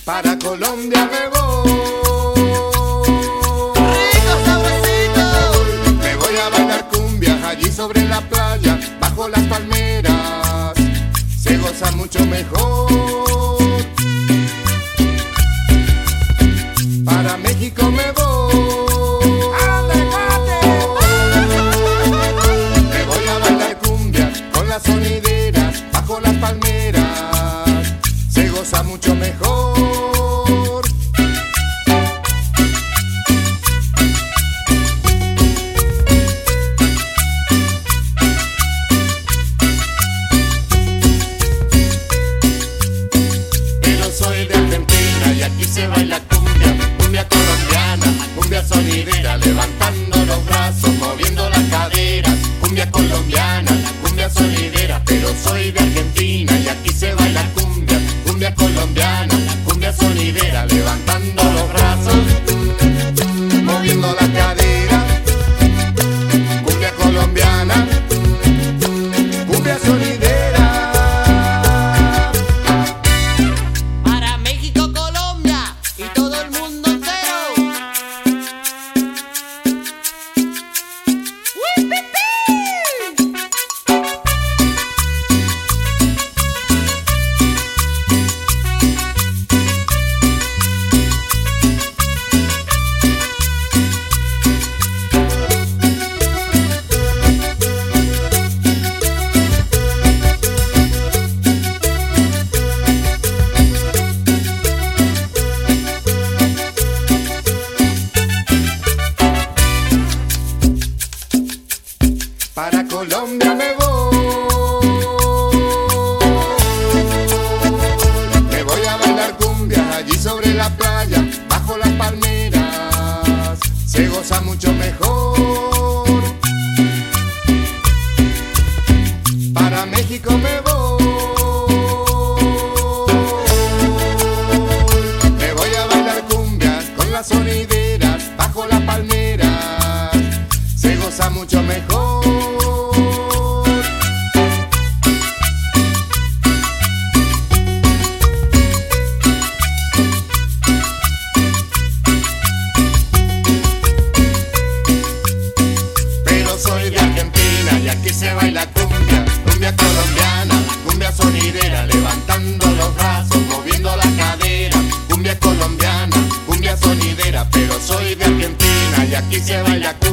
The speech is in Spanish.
Para Colombia me voy. ¡Rico, sabrosito! Me voy a bailar cumbias allí sobre la playa, bajo las palmeras. Se goza mucho mejor. Para México me voy. Me voy a bailar cumbias con las sonideras, bajo las palmeras. Se goza mucho mejor. Soy de Argentina y aquí se baila cumbia, cumbia colombiana, cumbia sonidera, levantando los brazos, moviendo las caderas, cumbia colombiana, cumbia sonidera, pero soy de Argentina y aquí se baila cumbia, cumbia colombiana, cumbia sonidera, levantando los brazos, moviendo las caderas, cumbia colombiana, cumbia sonidera. Para Colombia me voy. Me voy a bailar cumbias allí sobre la playa, bajo las palmeras. Se goza mucho mejor. Para México me voy. Me voy a bailar cumbias con las sonideras, bajo las palmeras. Se goza mucho mejor. Soy de Argentina y aquí se baila cumbia, cumbia colombiana, cumbia sonidera, levantando los brazos, moviendo la cadera, cumbia colombiana, cumbia sonidera, pero soy de Argentina y aquí se baila cumbia.